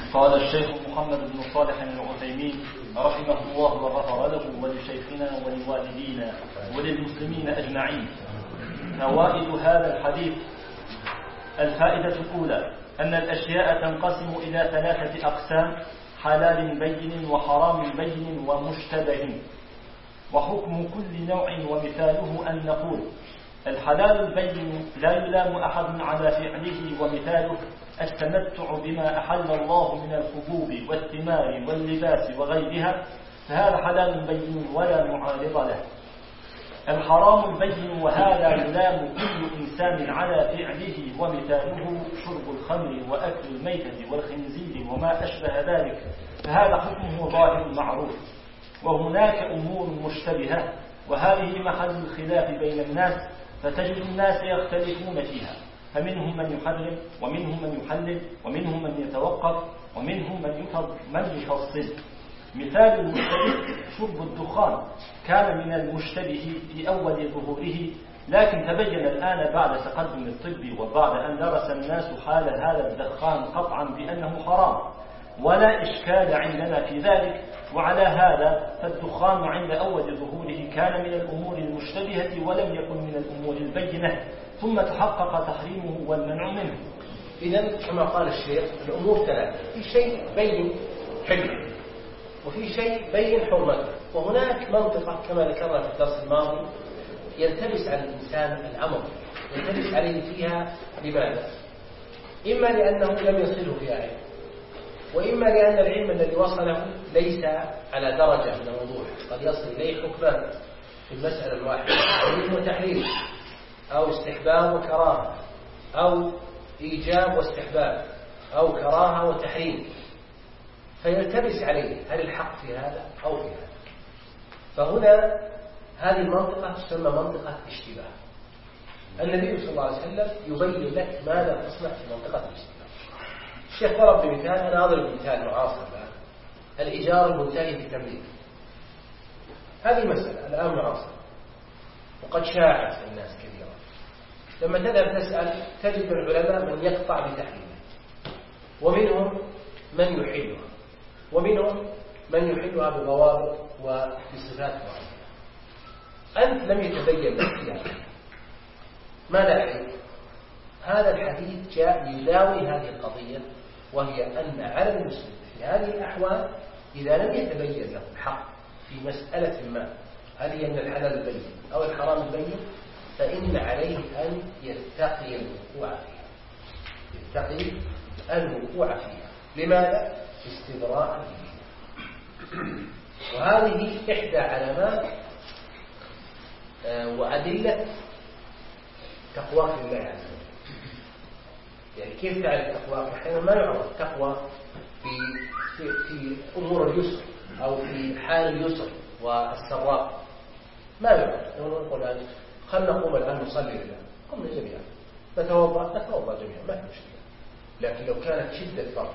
قال الشيخ محمد بن صالح العثيمين رحمه الله وغفر له ولشيخنا ولوالدينا وللمسلمين أجمعين. فوائد هذا الحديث: الفائدة الأولى أن الأشياء تنقسم إلى 3 أقسام: حلال بين وحرام بين ومشتبه. وحكم كل نوع ومثاله أن نقول: الحلال البين لا يلام أحد على فعله، ومثاله التمتع بما أحل الله من الحبوب والثمار واللباس وغيرها، فهذا حلال بين ولا معارض له. الحرام البين وهذا يلام كل إنسان على فعله، ومثاله شرب الخمر وأكل الميتة والخنزير وما أشبه ذلك، فهذا حكمه ظاهر معروف. وهناك أمور مشتبهة، وهذه محل الخلاف بين الناس، فتجد الناس يختلفون فيها، فمنهم من يحرم ومنهم من يحلل ومنهم من يتوقف ومنهم من يفصل. مثال المشتبه شرب الدخان، كان من المشتبه في أول ظهوره، لكن تبين الآن بعد تقدم الطب وبعد أن درس الناس حال هذا الدخان قطعا بأنه حرام، ولا إشكال عندنا في ذلك. وعلى هذا فالدخان عند أول ظهوره كان من الأمور المشتبهة ولم يكن من الأمور البينة، ثم تحقق تحريمه والمنع منه. إذن كما قال الشيخ الأمور 3: في شيء بين حكم، وفي شيء بين حرمته. وهناك منطقة كما ذكرنا في الدرس الماضي يلتبس على الإنسان الأمر، يلتبس عليه فيها. لماذا؟ إما لأنه لم يصله فيها علم، وإما لأن العلم الذي وصله ليس على درجة من الوضوح، قد يصل إليه حكمان في المسألة الواحدة: تحريم وتحريم، أو استحباب وكراهة، أو إيجاب واستحباب، أو كراهة وتحريم، فيلتبس عليه هل الحق في هذا أو في هذا. فهنا هذه المنطقة تسمى منطقة اشتباه. النبي صلى الله عليه وسلم يبين لك ماذا تصنع في منطقة الاشتباه. الشيخ ضرب بمثال، أنا أضرب مثال معاصر الآن: الإيجار المنتهي بالتمليك. هذه مسألة الآن معاصرة وقد شاعت الناس كثيرا. لما تذهب تسأل تجد العلماء من يقطع بتحريمه، ومنهم من يحلها، ومنهم من يحلها بضوابط وبصفات معينة. أنت لم يتبين لك ماذا عليك؟ هذا الحديث جاء يداوي هذه القضية، وهي أن على المسلم في هذه الأحوال إذا لم يتبين له الحق في مسألة ما، هل هي من الحلال البين أو الحرام البين، فإن عليه أن يتقي الوقوع فيها، يتقي الوقوع فيها. لماذا؟ استبراء الدين. وهذه إحدى علامات وأدلة تقوى في الله عز وجل. يعني كيف تعرف التقوى؟ أحيانا ما يعرف التقوى في أمور اليسر أو في حال اليسر والسراء، ما يعرف. نقول الآن خلنا نقوم الآن نصلي لله، قمنا جميعا نتوضأ جميعا، ما في مشكلة. لكن لو كانت شدة برد،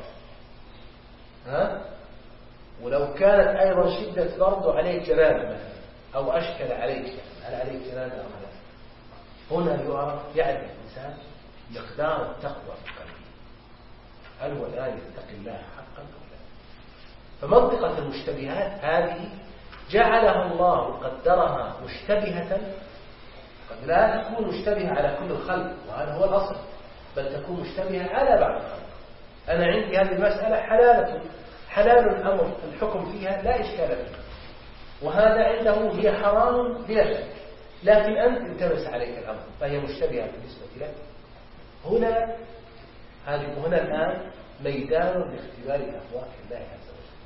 ولو كانت أيضا شدة برد وعليك جنابة مثلا، أو أشكل عليك، هل عليك جنابة أو لا؟ هنا يعرف الإنسان مقدار التقوى في قلبه، هل هو الآن يتقي الله حقا أو لا؟ فمنطقة المشتبهات هذه جعلها الله قدرها مشتبهة، قد لا تكون مشتبهة على كل الخلق، وهذا هو الأصل، بل تكون مشتبهة على بعض الخلق. أنا عندي هذه المسألة حلال الأمر، الحكم فيها لا إشكال فيها، وهذا عنده هي حرام بلا شك، لكن أنت التبس عليك الأمر فهي مشتبهة بالنسبة لك. هنا الآن ميدان لاختبار أخلاق الله عز وجل.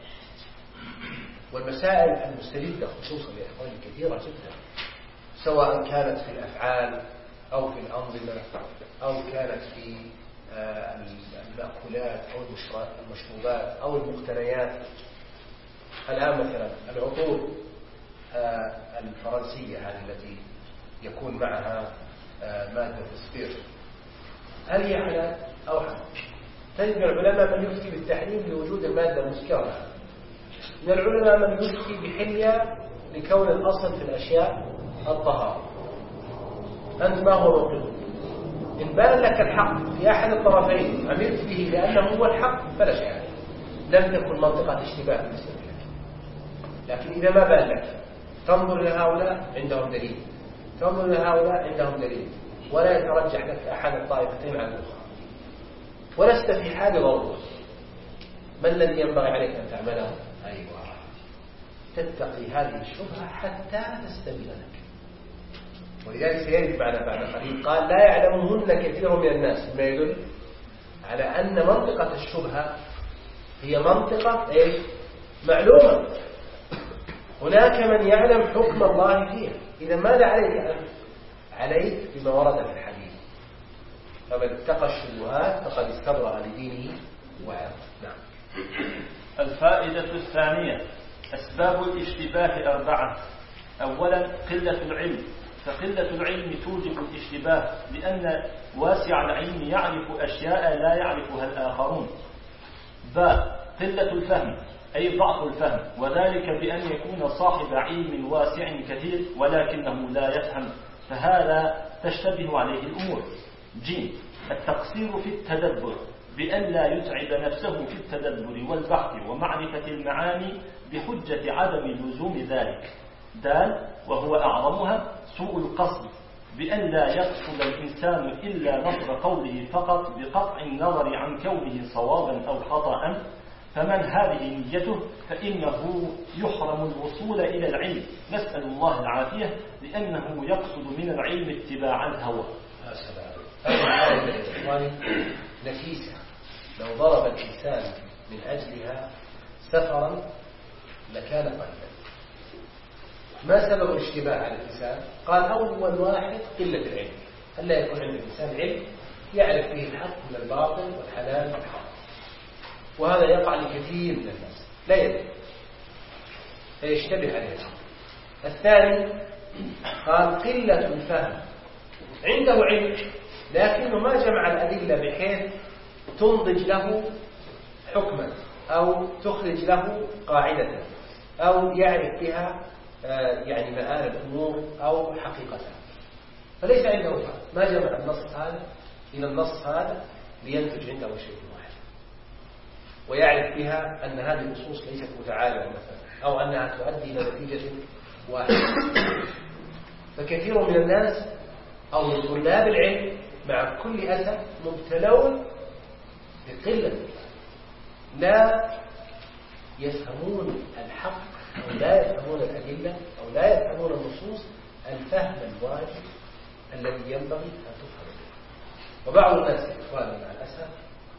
والمسائل المستجدة خصوصا لإخواني كثيرة جدا، سواء كانت في الأفعال أو في الأنظمة أو كانت في المأكولات أو المشروبات أو المقتنيات. الآن مثلا العطور الفرنسية هذه التي يكون معها مادة تصفير، هل هي حلال أو حرام؟ تجد العلماء من يفتي بالتحريم لوجود المادة المسكرة، من العلماء من يفتي بحلية لكون الأصل في الأشياء الطهارة. أنت ما هو موقفك؟ إن بان لك الحق في أحد الطرفين عملت به لأنه هو الحق فلا شيء عليه، لم تكن منطقة اشتباه بالنسبة لك. لكن إذا ما بان لك تنظر إلى هؤلاء عندهم دليل، تنظر إلى هؤلاء عندهم دليل، ولا يترجح لك أحد الطائفتين عن الأخرى، ولست في حال ضرورة، ما الذي ينبغي عليك أن تعمله؟ أيوة، تتقي هذه الشبهة حتى تستبين لك. ولذلك سيجد بعد قليل قال لا يعلمهن كثير من الناس، ما يدل على أن منطقة الشبهة هي منطقة معلومة. هناك من يعلم حكم الله فيها. إذا ماذا عليك؟ عليك بما ورد في الحديث، فمن اتقى الشبهات فقد استبرأ لدينه وعرضه. نعم. الفائدة الثانية: أسباب الاشتباه 4. أولا قلة العلم، فقلة العلم توجب الاشتباه، لأن واسع العلم يعرف أشياء لا يعرفها الآخرون. قلة الفهم، أي ضعف الفهم، وذلك بأن يكون صاحب علم واسع كثير ولكنه لا يفهم، فهذا تشتبه عليه الأمور. التقصير في التدبر، بأن لا يتعب نفسه في التدبر والبحث ومعرفة المعاني بحجة عدم لزوم ذلك. وهو أعظمها سوء القصد، بأن لا يقصد الإنسان إلا نصر قوله فقط بقطع النظر عن كونه صوابا أو خطأ، فمن هذه نيته فإنه يحرم الوصول إلى العلم، نسأل الله العافية، لأنه يقصد من العلم اتباع الهوى. هذه الآية نفيسة، لو ضرب الإنسان من أجلها سفرا لكان قليلا. ما سبب الاشتباه على الإنسان؟ قال أول واحد قلة العلم، هل لا يكون عند الإنسان علم يعرف به الحق من الباطل والحلال والحرام، وهذا يقع لكثير من الناس لا يدري فيشتبه عليه. الثاني قال قلة الفهم، عنده علم لكنه ما جمع الأدلة بحيث تنضج له حكما أو تخرج له قاعدة أو يعرف بها يعني مآل الأمور أو حقيقتها، فليس عنده فهم، ما جمع النص هذا إلى النص هذا لينتج عنده شيء واحد، ويعرف بها أن هذه النصوص ليست متعارضة مثلا، أو أنها تؤدي إلى نتيجة واحدة. فكثير من الناس أو من طلاب العلم مع كل أسف مبتلون بقلة، لا يفهمون الحق أو لا يفهمون الأدلة أو لا يفهمون النصوص الفهم الواجب الذي ينبغي أن تفهم به. وبعض الناس إخواننا مع الأسف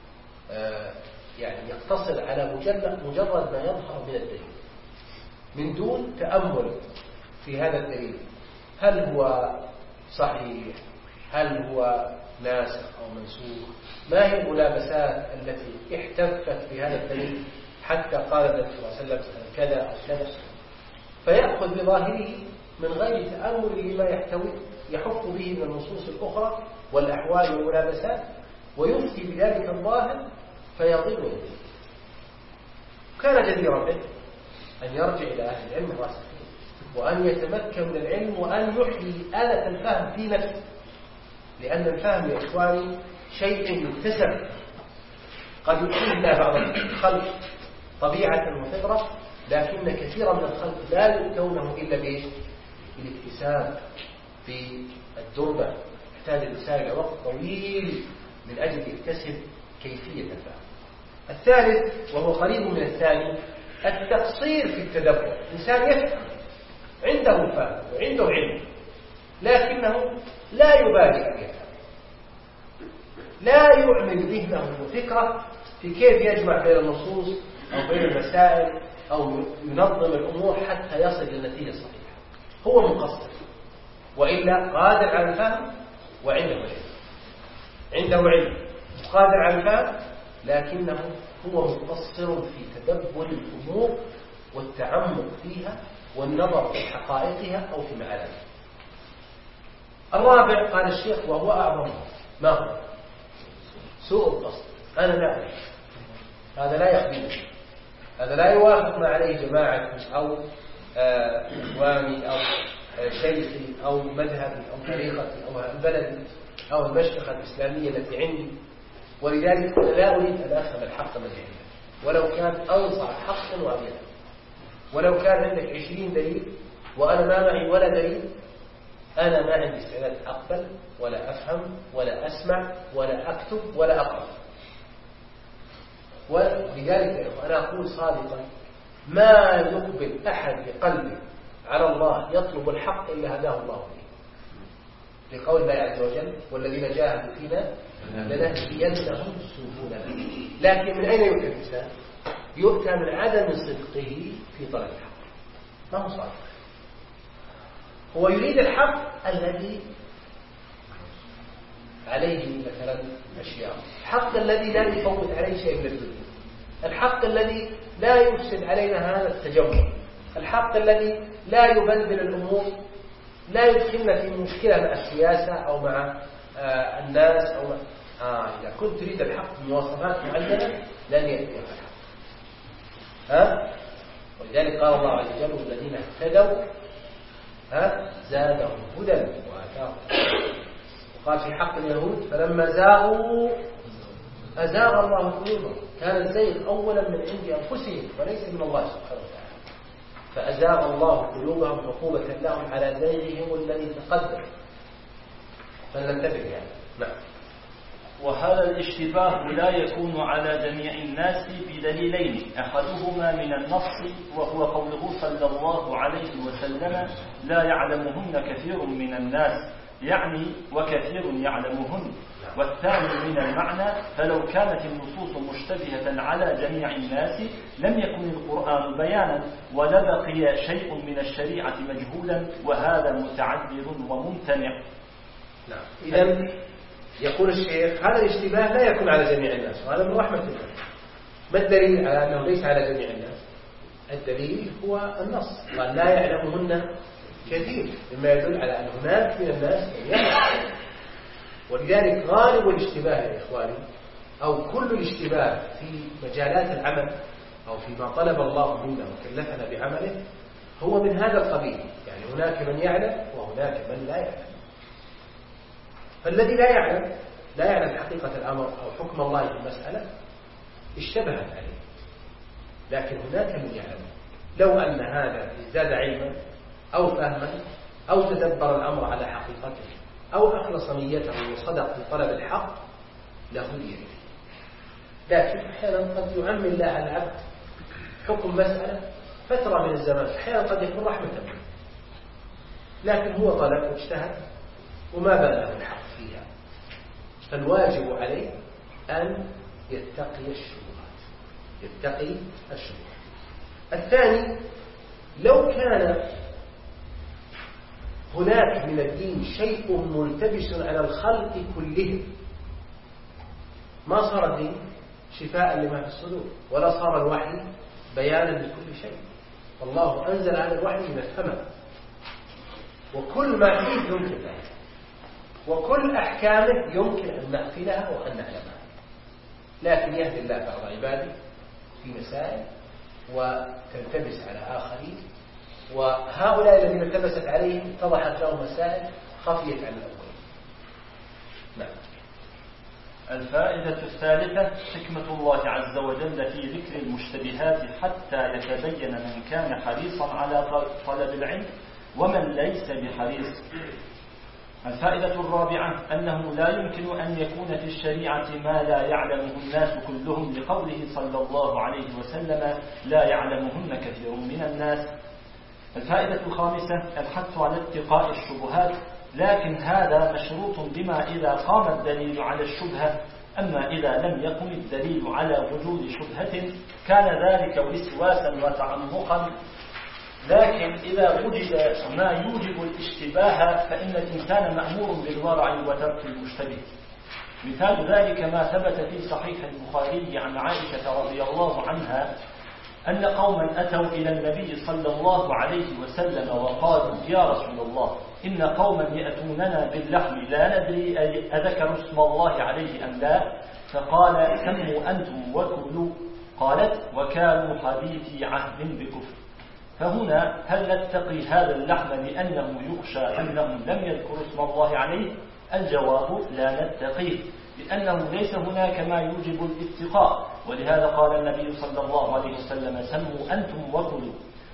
يعني يقتصر على مجرد ما يظهر من الدليل من دون تأمل في هذا الدليل، هل هو صحيح، هل هو ناسخ أو منسوخ، ما هي الملابسات التي احتفت بهذا الدليل حتى قال النبي صلى الله عليه وسلم كذا أو كذا، فيأخذ بظاهره من غير تأمل لما يحف به من النصوص الأخرى والأحوال والملابسات، ويفتي بذلك الظاهر فيضل به. كان جديرا به أن يرجع إلى أهل العلم الراسخين، وأن يتمكن من العلم، وأن يحيي آلة الفهم في نفسه، لأن الفهم يا إخواني شيء يكتسب، قد يحيي الله بعض الخلق طبيعة وفطرة، لكن كثيرا من الخلق لا يؤتونه إلا بالاكتساب في الدربة، يحتاج الإنسان إلى وقت طويل من أجل يكتسب كيفية الفهم. الثالث وهو قريب من الثاني التقصير في التدبر، الإنسان يفهم عنده فهم وعنده علم لكنه لا يبالي أن يفهم، لا يعمل ذهنه وفكرة في كيف يجمع بين النصوص أو بين المسائل أو ينظم الأمور حتى يصل إلى النتيجة الصحيحة. هو مقصر، وإلا قادر على الفهم وعنده علم، عنده علم قادر على الفهم، لكنه هو مقصر في تدبر الأمور والتعمق فيها والنظر في حقائقها أو في معانيها. الرابع قال الشيخ وهو أعظم، ما هو؟ سوء القصد. أنا لا أعرف، هذا لا يخدمني، هذا لا يوافق ما عليه جماعة أو إخواني أو شيخي أو مذهبي أو طريقتي أو بلدي، أو المشيخة الإسلامية التي عندي، ولذلك أنا لا أريد أن أفهم الحق الذي عندك ولو كان أنصع حقا وأبيضا، ولو كان عندك 20 دليل وأنا ما معي ولا دليل، أنا ما عندي استعداد أقبل ولا أفهم ولا أسمع ولا أكتب ولا أقرأ. ولذلك أنا أقول صادقا ما يقبل أحد بقلبه على الله يطلب الحق إلا هداه الله فيه، لقول الله عز وجل والذين جاهدوا فينا لنهدينهم سبلنا. لكن من أين يؤتى الإنسان؟ يؤتى من عدم صدقه في طلب الحق، ما هو صادق. هو يريد الحق الذي عليه مثلا أشياء، الحق الذي لا يفوت عليه شيء من الدنيا، الحق الذي لا يفسد علينا هذا التجمع، الحق الذي لا يبلبل الأمور، لا يدخلنا في مشكلة مع السياسة أو مع الناس أو إذا كنت تريد الحق بمواصفات معينة لن يأتي الحق. ولذلك قال الله عز وجل والذين اهتدوا زادهم هدى وآتاهم. وقال في حق اليهود فلما زاغوا أزاغ الله قلوبهم، كان الزيغ أولا من عند أنفسهم وليس من الله سبحانه وتعالى، فأزاغ الله قلوبهم عقوبة لهم على زيغهم الذي تقدم. فلننتبه يعني. نعم. وهذا الاشتباه لا يكون على جميع الناس بدليلين، أحدهما من النص وهو قوله صلى الله عليه وسلم لا يعلمهن كثير من الناس، يعني وكثير يعلمهن. والثاني من المعنى فلو كانت النصوص مشتبهة على جميع الناس لم يكن القرآن بيانا ولبقي شيء من الشريعة مجهولا، وهذا متعذر وممتنع. نعم. إذن يقول الشيخ هذا الاشتباه لا يكون على جميع الناس، وهذا من رحمة الله. ما الدليل على أنه ليس على جميع الناس؟ الدليل هو النص، قال لا يعلمهن كثير، مما يدل على أن هناك من الناس من يعلم. ولذلك غالب الاشتباه يا إخواني أو كل الاشتباه في مجالات العمل أو فيما طلب الله منا وكلفنا بعمله هو من هذا القبيل، يعني هناك من يعلم وهناك من لا يعلم. فالذي لا يعلم حقيقة الأمر أو حكم الله في المسألة اشتبهت عليه، لكن هناك من يعلم. لو أن هذا ازداد علما أو فهما أو تدبر الأمر على حقيقته أو أخلص نيته وصدق في طلب الحق لهدي به. لكن أحيانا قد يعم الله على العبد حكم مسألة فترة من الزمان، أحيانا قد يكون رحمة منه، لكن هو طلب واجتهد وما بان له الحق فيها، فالواجب عليه أن يتقي الشبهات. الثاني لو كان هناك من الدين شيء ملتبس على الخلق كلهم ما صار الدين شفاء لما في الصدور ولا صار الوحي بيانا لكل شيء. والله أنزل على الوحي لنفهمه، وكل ما فيه يمكن له، وكل أحكامه يمكن أن نغفلها وأن نعلمها، لكن يهدي الله بعض عباده في مسائل وتلتبس على آخرين، وهؤلاء الذين التبست عليهم اتضحت لهم مسائل خفيت عن الأولين. نعم. الفائدة الثالثة حكمة الله عز وجل في ذكر المشتبهات حتى يتبين من كان حريصا على طلب العلم ومن ليس بحريص. الفائدة الرابعة أنه لا يمكن أن يكون في الشريعة ما لا يعلمه الناس كلهم، لقوله صلى الله عليه وسلم لا يعلمهن كثير من الناس. الفائدة الخامسة الحث على اتقاء الشبهات، لكن هذا مشروط بما إذا قام الدليل على الشبهة، أما إذا لم يقم الدليل على وجود شبهة كان ذلك وسواسا وتعمقا. لكن إذا وجد ما يوجب الاشتباه فإن الإنسان مأمور بالورع وترك المشتبه. مثال ذلك ما ثبت في صحيح البخاري عن عائشة رضي الله عنها أن قوما أتوا إلى النبي صلى الله عليه وسلم وقالوا يا رسول الله إن قوما يأتوننا باللحم لا ندري أذكر اسم الله عليه أم لا، فقال سموا أنتم وكلوا. قالت وكانوا حديثي عهد بكفر. فهنا هل نتقي هذا اللحم لأنه يخشى أنهم لم يذكروا اسم الله عليه، الجواب لا نتقيه، لأنه ليس هناك ما يوجب الاتقاء، ولهذا قال النبي صلى الله عليه وسلم سموا أنتم وكلوا.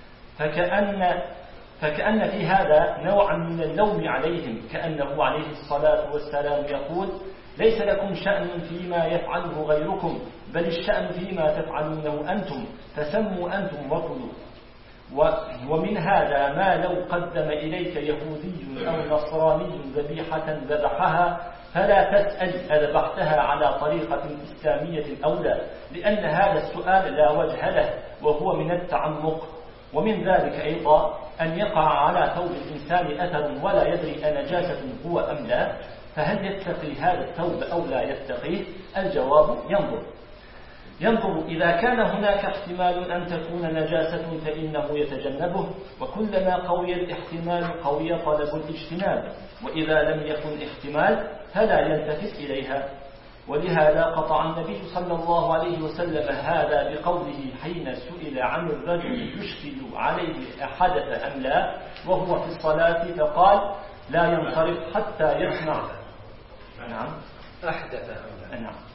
فكأن في هذا نوعا من اللوم عليهم، كأنه عليه الصلاة والسلام يقول ليس لكم شأن فيما يفعله غيركم، بل الشأن فيما تفعلونه أنتم، فسموا أنتم وكلوا. ومن هذا ما لو قدم إليك يهودي أو نصراني ذبيحة ذبحها فلا تسأل أذبحتها على طريقة إسلامية أو لا، لأن هذا السؤال لا وجه له وهو من التعمق. ومن ذلك أيضا أن يقع على ثوب الإنسان أثر ولا يدري أنجاسة هو أم لا، فهل يتقي هذا الثوب أو لا يتقيه؟ الجواب ينظر إذا كان هناك احتمال أن تكون نجاسة فإنه يتجنبه، وكلما قوي الاحتمال قوي طلب الاجتناب، وإذا لم يكن احتمال فلا يلتفت إليها. ولهذا قطع النبي صلى الله عليه وسلم هذا بقوله حين سئل عن الرجل يشكل عليه أحدث أم لا وهو في الصلاة فقال لا ينصرف حتى يسمع. نعم أحدث أم لا. نعم.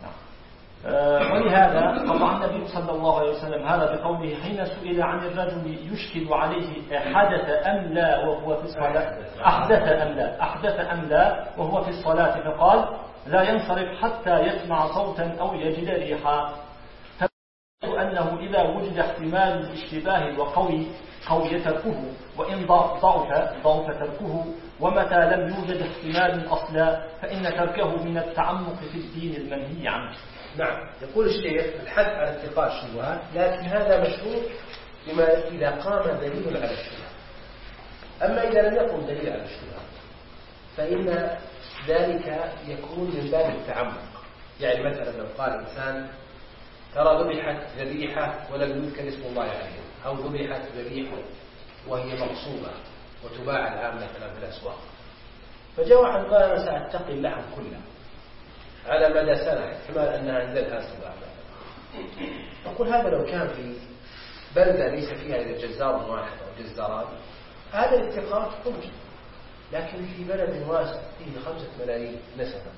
ولهذا قطع النبي صلى الله عليه وسلم هذا بقوله حين سئل عن الرجل يشكل عليه أحدث أم لا وهو في الصلاة أحدث أم لا وهو في الصلاة فقال لا ينصرف حتى يسمع صوتا أو يجد ريحا. أنه إذا وجد احتمال الاشتباه قوي تركه، وإن ضعف تركه، ومتى لم يوجد احتمال أصلا فإن تركه من التعمق في الدين المنهي عنه. نعم. يقول الشيخ الحد على اتقاء الشبهات، لكن هذا مشروط بما إذا قام دليل على الشبهة. أما إذا لم يقم دليل على الشبهة فإن ذلك يكون من باب التعمق. يعني مثلا لو قال إنسان ترى ذبحت ذبيحة ولم يذكر اسم الله عليها، أو ذبحت ذبيحة وهي مقصوبة وتباع الآن مثلا في الأسواق، فجاء واحد قال أنا سأتقي اللحم كله على مدى سنة، احتمال أنها أنزلها سبعة. أقول هذا لو كان في بلدة ليس فيها إلا جزار واحد أو جزاران هذا الاتقاء ممكن، لكن في بلد واسع فيه 5 ملايين نسمة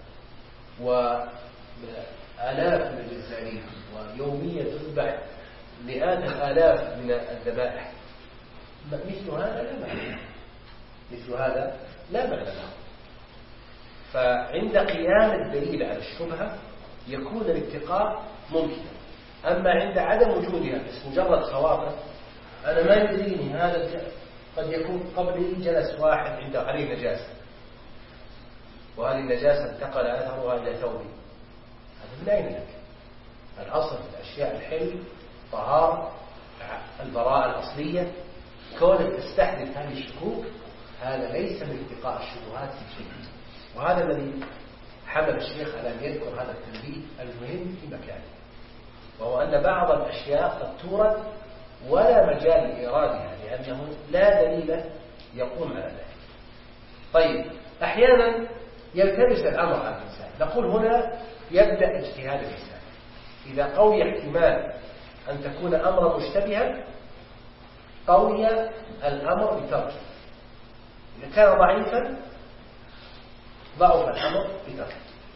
وآلاف من الجزارين ويوميا تذبح مئات الآلاف من الذبائح، مثل هذا لا معنى له. فعند قيام الدليل على الشبهة يكون الاتقاء ممكنا. أما عند عدم وجودها بس مجرد خواطر، أنا ما يدريني هذا قد يكون قبلي جلس واحد عنده عليه نجاسة وهذه النجاسة انتقل أثرها إلى ثوبي، هذا من أين لك؟ الأصل في الأشياء الحل طهارة البراءة الأصلية. كونك تستحدث هذه الشكوك هذا ليس من اتقاء الشبهات في شيء، وهذا الذي حمل الشيخ على أن يذكر هذا التنبيه المهم في مكانه، وهو أن بعض الأشياء قد تورد ولا مجال لإيرادها لأنه لا دليل يقوم على ذلك. طيب أحيانا يلتبس الأمر على الإنسان، نقول هنا يبدأ اجتهاد الإنسان. إذا قوي احتمال أن تكون أمرا مشتبها قوي الأمر بتركه، إذا كان ضعيفا ضعف الأمر بتركه.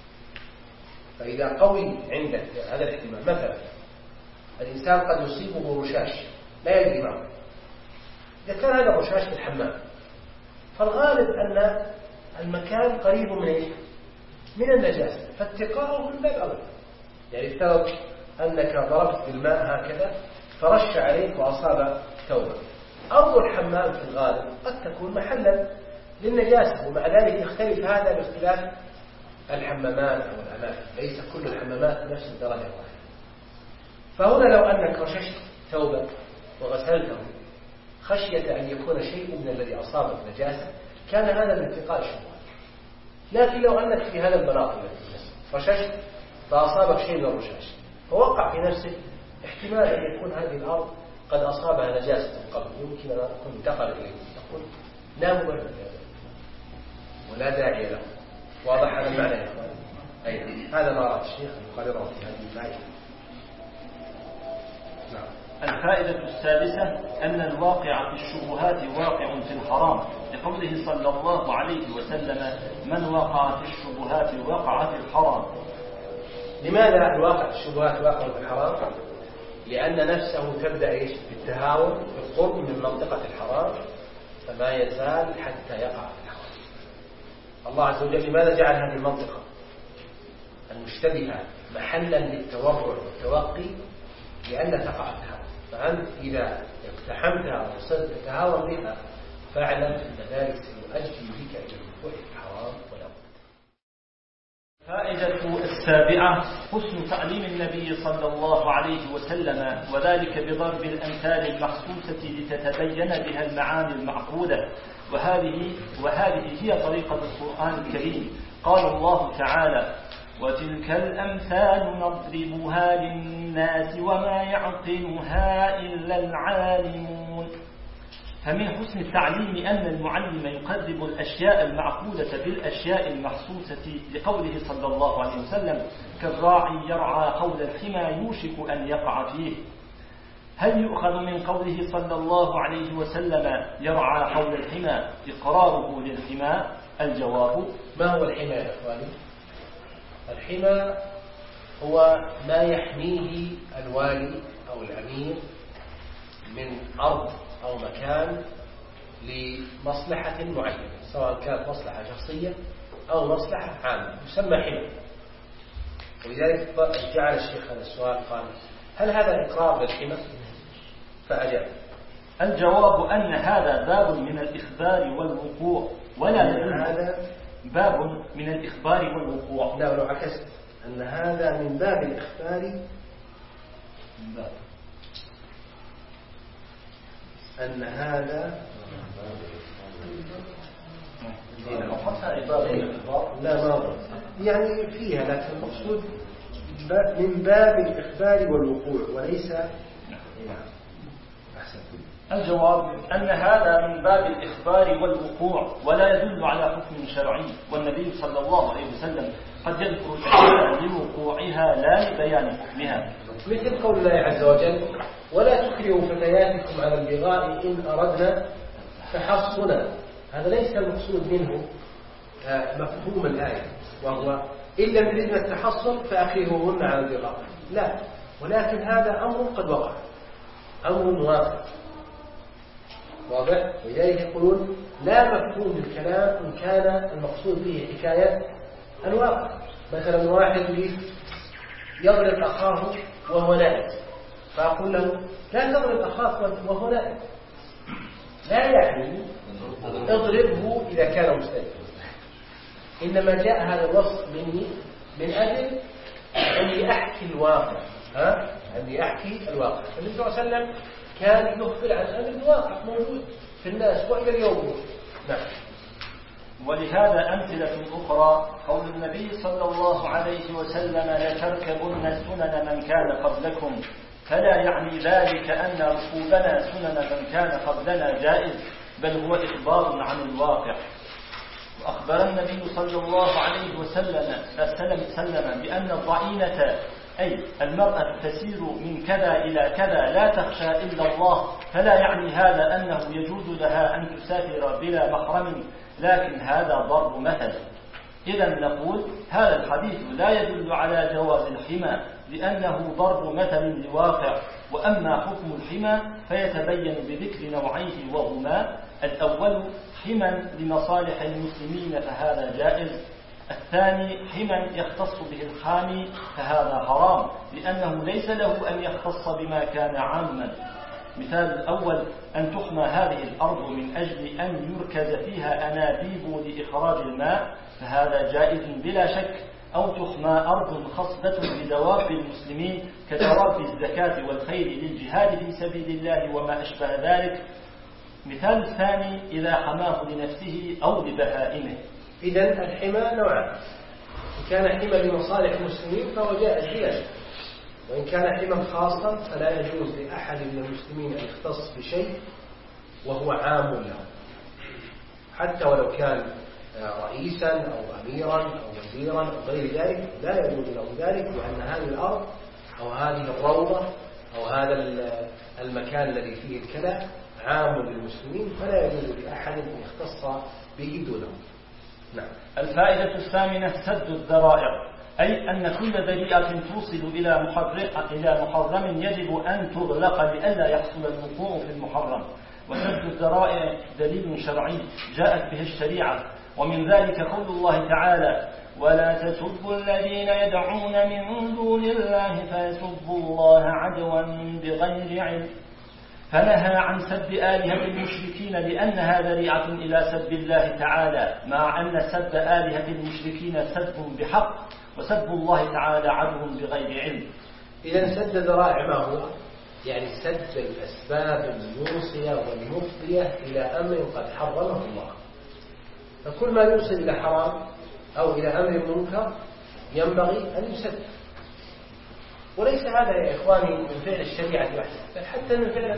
فإذا قوي عندك هذا الاحتمال، مثلا الإنسان قد يصيبه رشاش لا يدري ما هو، إذا كان هذا الرشاش في الحمام فالغالب أن المكان قريب من النجاسة، فاتقاؤه من باب أولى. يعني افترض أنك ضربت بالماء هكذا فرش عليك وأصاب ثوبك، أرض الحمام في الغالب قد تكون محلا للنجاسة، ومع ذلك يختلف هذا باختلاف الحمامات أو الأماكن، ليس كل الحمامات بنفس الدرجة واحدة. فهنا لو أنك رششت ثوبك وغسلته خشية أن يكون شيء من الذي أصابك نجاسة كان هذا من اتقاء الشبهات. لكن لو أنك في هذا البلاط الذي رششت فأصابك شيء من الرشاش فوقع في نفسك احتمال أن يكون هذه الأرض قد أصابها نجاسة قبل، يمكن أن يكون انتقل إليه، تقول لا مبرر لهذا ولا داعي له. واضح هذا المعنى يا إخوان؟ أيضا هذا ما رأى الشيخ يقرره في هذه الآية. نعم. الفائدة السادسة أن الواقع في الشبهات واقع في الحرام، لقوله صلى الله عليه وسلم: من وقع في الشبهات وقع في الحرام. لماذا الواقع في الشبهات واقع في الحرام؟ لأن نفسه تبدأ بالتهاون بالقرب من منطقة الحرام، فما يزال حتى يقع في الحرام. الله عز وجل لماذا جعل هذه المنطقة المشتبهة محلا للتورع والتوقي؟ لأن تقع في الحرام. فأنت إذا اقتحمتها وصرت تتهاون بها فاعلم أن ذلك سيؤدي بك إلى الوقوع في الحرام ولا بد. الفائدة السابعة حسن تعليم النبي صلى الله عليه وسلم، وذلك بضرب الأمثال المخصوصة لتتبين بها المعاني المعقودة، وهذه هي طريقة القرآن الكريم. قال الله تعالى: وتلك الأمثال نضربها للناس وما يعقلها إلا العالمون. فمن حسن التعليم أن المعلم يقرب الأشياء المعقودة بالأشياء المحسوسة، لقوله صلى الله عليه وسلم: كالراعي يرعى حول الحمى يوشك أن يقع فيه. هل يؤخذ من قوله صلى الله عليه وسلم يرعى حول الحمى إقراره للحمى؟ الجواب: ما هو الحمى يا إخواني؟ الحمى هو ما يحميه الوالي أو الأمير من أرض أو مكان لمصلحة معينة، سواء كانت مصلحة شخصية أو مصلحة عامة، يسمى حمى. ولذلك جعل الشيخ هذا السؤال، قال: هل هذا إقرار بالحمى؟ فأجاب: الجواب أن هذا باب من الإخبار والوقوع، ولا هذا باب من الإخبار والوقوع. لا، لو عكست أن هذا من باب الإخبار، أن هذا لا ما يعني فيها، لكن المقصود من باب الإخبار والوقوع وليس. الجواب أن هذا من باب الإخبار والوقوع، ولا يدل على حكم شرعي، والنبي صلى الله عليه وسلم قد يذكر الأشياء لوقوعها لا لبيان حكمها، مثل قول الله عز وجل: ولا تكرهوا فتياتكم على البغاء إن أردنا تحصنا. هذا ليس المقصود منه مفهوم الآية، وهو إن لم يردن التحصن فأكرهوهن على البغاء، لا، ولكن هذا أمر قد وقع، أمر واقع واضح. ولذلك يقولون لا مفهوم للكلام إن كان المقصود به حكاية الواقع. مثلا واحد يريد يضرب أخاه وهو نائم، فأقول له: لا تضرب أخاك وهو نائم، لا يعني اضربه إذا كان مستيقظا، إنما جاء هذا الوصف مني من أجل أني أحكي الواقع، أني أحكي الواقع. النبي صلى الله عليه وسلم كان يخبر عن أمر واقع موجود في الناس وإلى اليوم. نعم. ولهذا أمثلة أخرى قول النبي صلى الله عليه وسلم: لتركبن سنن من كان قبلكم، فلا يعني ذلك أن ركوبنا سنن من كان قبلنا جائز، بل هو إخبار عن الواقع. وأخبر النبي صلى الله عليه وسلم بأن الضعينة أي المرأة تسير من كذا إلى كذا لا تخشى إلا الله، فلا يعني هذا أنه يجوز لها أن تسافر بلا محرم، لكن هذا ضرب مثل. إذا نقول هذا الحديث لا يدل على جواز الحمى، لأنه ضرب مثل لواقع. وأما حكم الحمى فيتبين بذكر نوعيه، وهما: الأول حمى لمصالح المسلمين فهذا جائز، الثاني حمى يختص به الحامي فهذا حرام، لأنه ليس له أن يختص بما كان عاما. مثال الأول: أن تحمى هذه الأرض من أجل أن يركز فيها أنابيب لإخراج الماء، فهذا جائز بلا شك. أو تحمى أرض خصبة لدواب المسلمين كدواب الزكاة والخير للجهاد في سبيل الله وما أشبه ذلك. مثال الثاني: إذا حماه لنفسه أو لبهائمه. إذن الحمى نوعان: إن كان حمى لمصالح المسلمين فهو جائز بلا شك، وإن كان حمى خاصا فلا يجوز لأحد من المسلمين أن يختص بشيء وهو عام له، حتى ولو كان رئيسا أو أميرا أو وزيرا أو غير ذلك، لا يجوز له ذلك، لأن هذه الأرض أو هذه الروضة أو أو هذا المكان الذي فيه الكلى عام للمسلمين فلا يجوز لأحد أن يختص به دونهم. نعم. الفائدة الثامنة سد الذرائع، أي أن كل ذريعة توصل إلى محرم يجب أن تغلق لئلا يحصل الوقوع في المحرم. وسد الذرائع دليل شرعي جاءت به الشريعة، ومن ذلك قول الله تعالى: ولا تسبوا الذين يدعون من دون الله فيسبوا الله عدوا بغير علم. فنهى عن سب آلهة المشركين لأنها ذريعة إلى سب الله تعالى، مع أن سب آلهة المشركين سب بحق، وسب الله تعالى عدو بغير علم. إذا سد الذرائع ما هو؟ يعني سد الأسباب الموصية والمفضية إلى أمر قد حرمه الله. فكل ما يوصل إلى حرام أو إلى أمر منكر ينبغي أن يسد. وليس هذا يا إخواني من فعل الشريعة وحده، بل حتى من فعل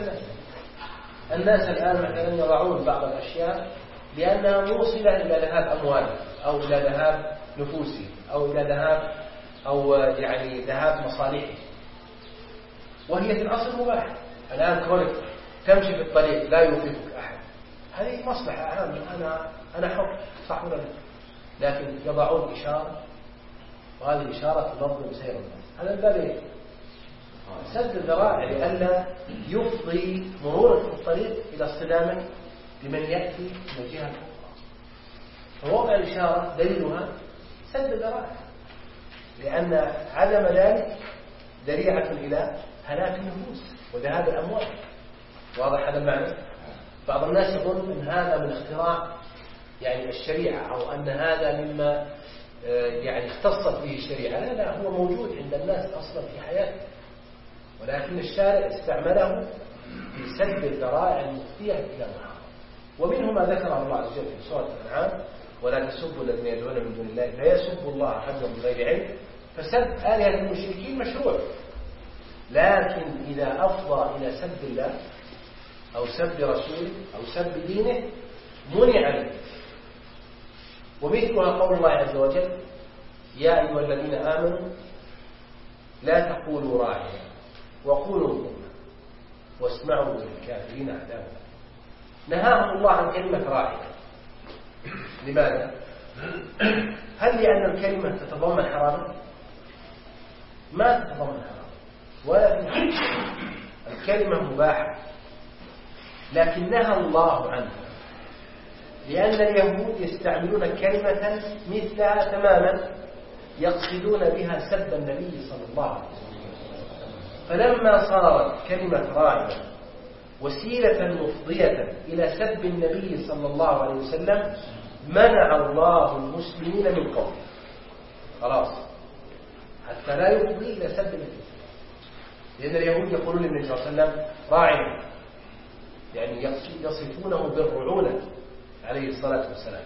الناس الآن مثلا يضعون بعض الأشياء لأنها موصلة إلى ذهاب أموالهم أو إلى ذهاب نفوسهم أو إلى ذهاب أو يعني ذهاب مصالحهم، وهي في الأصل مباحة. الآن كونك تمشي في الطريق لا يوقفك أحد، هذه مصلحة عامة، أنا حر صح ولا لا؟ لكن يضعون إشارة، وهذه الإشارة تنظم سير الناس. هذا الباب سد الذرائع لئلا يفضي مرورك في الطريق إلى اصطدام بمن يأتي من الجهة الأخرى. فوضع الإشارة دليلها سد الذرائع، لأن عدم ذلك ذريعة إلى هلاك النفوس وذهاب الأموال. واضح هذا المعنى؟ بعض الناس يقول أن هذا من اختراع يعني الشريعة، أو أن هذا مما يعني اختصت به الشريعة. لا، هو موجود عند الناس أصلا في حياته، ولكن الشارع استعمله في سد الذرائع المفضية إلى محرم. ومنه ما ذكره الله عز وجل في سورة الأنعام: ولا تسبوا الذين يدعون من دون الله فيسبوا الله عدوا بغير علم. فسب آلهة المشركين مشروع، لكن إذا أفضى إلى سب الله أو سب رسوله أو سب دينه منع منه. ومثلها قول الله عز وجل: يا أيها الذين آمنوا لا تقولوا راعنا وقولوا انظرنا واسمعوا للكافرين عذابا. نهاهم الله عن كلمة راعنا. لماذا؟ هل لأن الكلمة تتضمن حراما؟ ما تتضمن حراما، ولكن الكلمة مباحة، لكن نهى الله عنها، لأن اليهود يستعملون كلمة مثلها تماما يقصدون بها سب النبي صلى الله عليه وسلم. فلما صارت كلمة راعنا وسيلة مفضية إلى سب النبي صلى الله عليه وسلم منع الله المسلمين من قوله، خلاص، حتى لا يفضي إلى سب النبي. لأن اليهود يقولون للنبي صلى الله عليه وسلم راعنا، يعني يصفونه بالرعونة عليه الصلاة والسلام.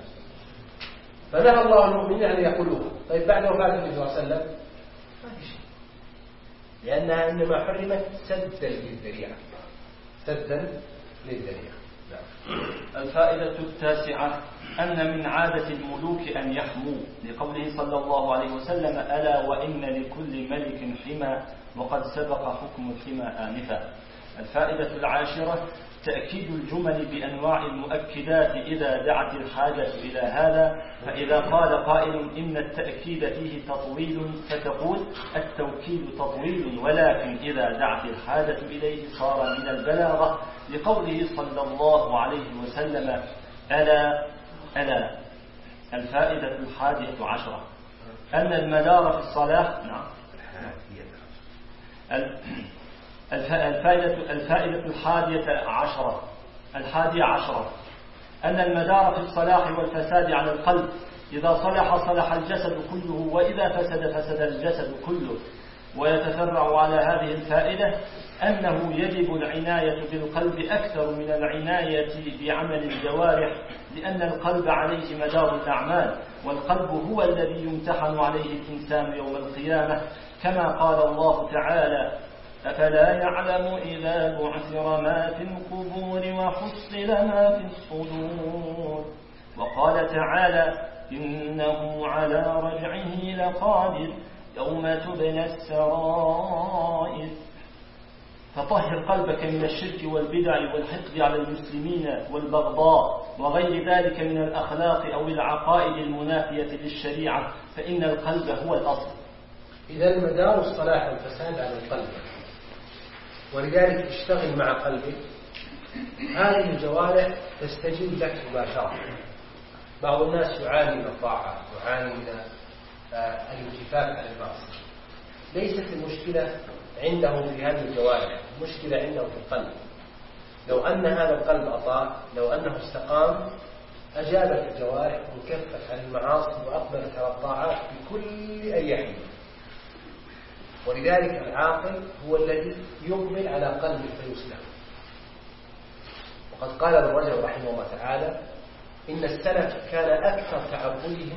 فنهى الله المؤمنين أن يقولوها. طيب بعد وفاة النبي صلى الله عليه وسلم ما في شيء، لأنها إنما حرمت سدا للذريعة، سدا للذريعة. الفائدة التاسعة أن من عادة الملوك أن يحموا، لقوله صلى الله عليه وسلم: ألا وإن لكل ملك حمى وقد سبق حكم الحمى آنفا. الفائدة العاشرة تأكيد الجمل بأنواع المؤكدات إذا دعت الحاجة إلى هذا. فإذا قال قائل إن التأكيد فيه تطويل فتقول التوكيد تطويل، ولكن إذا دعت الحاجة إليه صار من البلاغة، لقوله صلى الله عليه وسلم: ألا ألا. الفائدة 11 أن المدار في الصلاة الفائدة 11 أن المدار في الصلاح والفساد على القلب، إذا صلح صلح الجسد كله، وإذا فسد فسد الجسد كله. ويتفرع على هذه الفائدة أنه يجب العناية بالقلب أكثر من العناية بعمل الجوارح، لأن القلب عليه مدار الأعمال، والقلب هو الذي يمتحن عليه الإنسان يوم القيامة، كما قال الله تعالى: أفلا يعلم إذا بعثر ما في القبور وحصل ما في الصدور. وقال تعالى: إنه على رجعه لقادر يوم تبلى السرائر. فطهر قلبك من الشرك والبدع والحقد على المسلمين والبغضاء وغير ذلك من الأخلاق أو العقائد المنافية للشريعة، فإن القلب هو الأصل. إذا مدار الصلاح والفساد على القلب، ولذلك اشتغل مع قلبك. هذه الجوارح تستجيب لك مباشرة. بعض الناس يعاني من الطاعة، يعاني من الانكفاف عن المعصية. ليست المشكلة عنده في هذه الجوارح، المشكلة عنده في القلب. لو أن هذا القلب أطاع، لو أنه استقام، أجابت الجوارح وانكفت عن المعاصي وأقبلت على الطاعات بكل أريحية. ولذلك العاقل هو الذي يقبل على قلبه فيسلم. وقد قال ابن رجب رحمه الله تعالى: إن السلف كان أكثر تعبدهم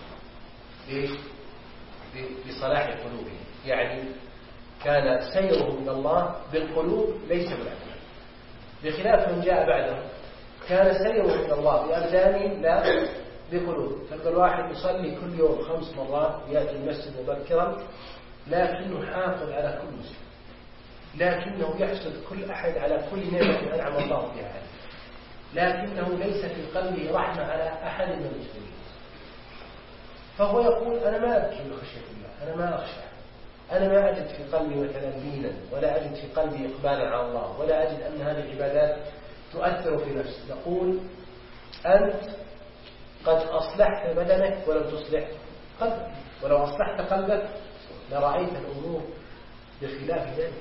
بصلاح قلوبهم، يعني كان سيرهم من الله بالقلوب ليس بالأبدان، بخلاف من جاء بعدهم كان سيرهم من الله بأبدانهم لا بقلوب. تلقى الواحد يصلي كل يوم 5 مرات، يأتي المسجد مبكرا، لكنه حافظ على كل مسلم، لكنه يحسد كل أحد على كل نعمة أنعم الله بها عليه، لكنه ليس في قلبه رحمة على أحد من المسلمين. فهو يقول: أنا ما أبكي من خشية الله، أنا ما أخشى، أنا ما أجد في قلبي مثلا دينا، ولا أجد في قلبي إقبالا على الله، ولا أجد أن هذه العبادات تؤثر في نفسي. نقول: أنت قد أصلحت بدنك ولم تصلح قلبك، ولو أصلحت قلبك لرأيت الأمور بخلاف ذلك.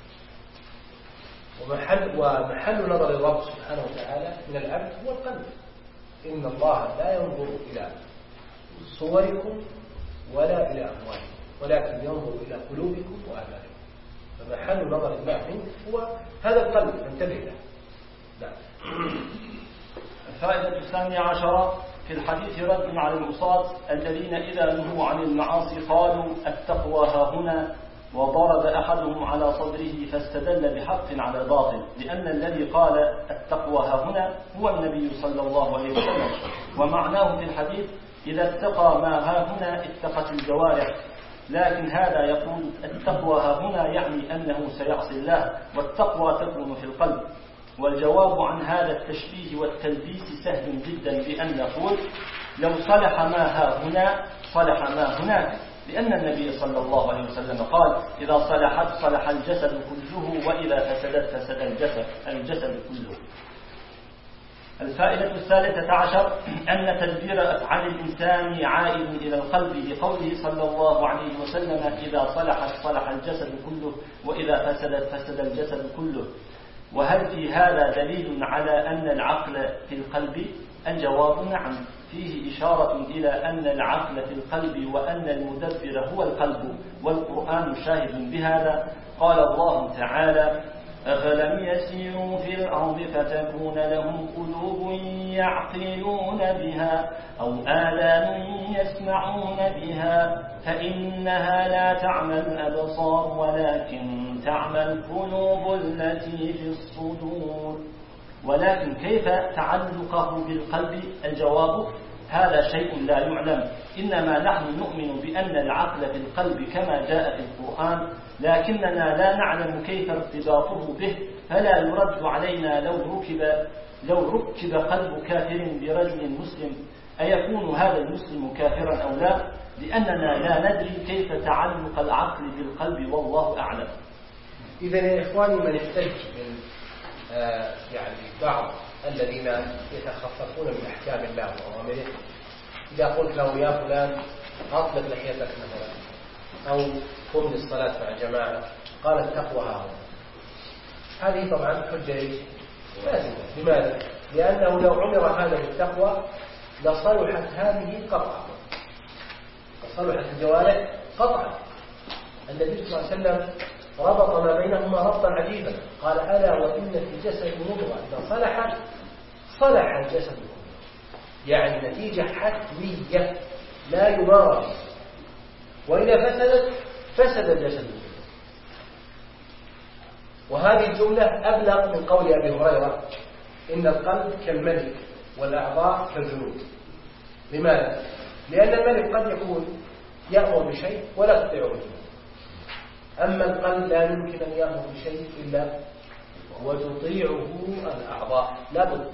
ومحل نظر الرب سبحانه وتعالى من العبد هو القلب. إن الله لا ينظر إلى صوركم ولا إلى أموالكم، ولكن ينظر إلى قلوبكم وأعمالكم. فمحل نظر الله منك هو هذا القلب، فانتبه له. نعم. الفائدة 12 في الحديث رد على العصاة الذين إذا نهوا عن المعاصي قالوا: التقوى ها هنا، وضرب أحدهم على صدره فاستدل بحق على باطل، لأن الذي قال التقوى ها هنا هو النبي صلى الله عليه وسلم. ومعناه في الحديث: إذا اتقى ما ها هنا اتقت الجوارح، لكن هذا يقول التقوى ها هنا يعني أنه سيعصي الله، والتقوى تكون في القلب. والجواب عن هذا التشبيه والتلبيس سهل جدا، بأن نقول: لو صلح ما ها هنا صلح ما هناك، لأن النبي صلى الله عليه وسلم قال: إذا صلحت صلح الجسد كله، وإذا فسدت فسد الجسد كله. الفائدة 13 أن تدبير أفعال الإنسان عائد إلى القلب، لقوله صلى الله عليه وسلم: إذا صلحت صلح الجسد كله، وإذا فسدت فسد الجسد كله. وهل في هذا دليل على أن العقل في القلب؟ الجواب: نعم، فيه إشارة إلى أن العقل في القلب، وأن المدبر هو القلب، والقرآن شاهد بهذا. قال الله تعالى: أفلم يسيروا في الأرض فتكون لهم قلوب يعقلون بها أو آذان يسمعون بها، فإنها لا تعمى الأبصار ولكن تعمى القلوب التي في الصدور. ولكن كيف تعلقه بالقلب؟ الجواب: هذا شيء لا يعلم، إنما نحن نؤمن بأن العقل في القلب كما جاء في القرآن، لكننا لا نعلم كيف ارتباطه به، فلا يرد علينا لو ركب قلب كافر برجل مسلم أيكون هذا المسلم كافرا أو لا، لأننا لا ندري كيف تعلق العقل بالقلب، والله أعلم. إذن يا إخواني، من احتج من يعني بعض الذين يتخففون من أحكام الله وأوامره، إذا قلت له: يا فلان أطلق لحيتك مثلا، أو قم للصلاة مع الجماعة، قال: التقوى ها هنا. هذه طبعا حجة لازمة. لماذا؟ لأنه لو عمر هذا بالتقوى لصلحت هذه قطعا، لصلحت الجوارح قطعا. النبي صلى الله عليه وسلم ربط ما بينهما ربطا عجيبا، قال: ألا وإن في الجسد مضغة إذا صلحت صلح الجسد كله. يعني نتيجة حتمية لا يمارس، وإذا فسدت فسد الجسد كله. وهذه الجملة أبلغ من قول أبي هريرة: إن القلب كالملك والأعضاء كالجنود. لماذا؟ لأن الملك قد يكون يأمر بشيء ولا تطيعه الجنود. أما القلب لا يمكن أن يأمر بشيء إلا وتطيعه الأعضاء لابد.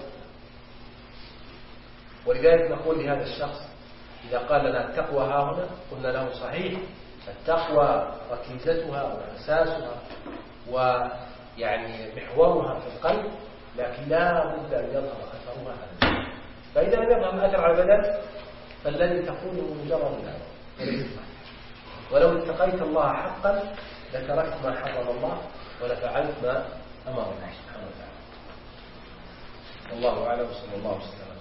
ولذلك نقول لهذا الشخص إذا قال لنا التقوى ها هنا قلنا له صحيح، التقوى ركيزتها وأساسها ويعني محورها في القلب، لكن لا بد أن يظهر أثرها على البدن. فإذا لم يظهر الأثر على البدن فالذي تقوله مجرد الأمر وليس صحيح. ولو اتقيت الله حقا لتركت ما حرم الله ولفعلت ما أمر الله سبحانه وتعالى. والله أعلم. صلى الله وسلم.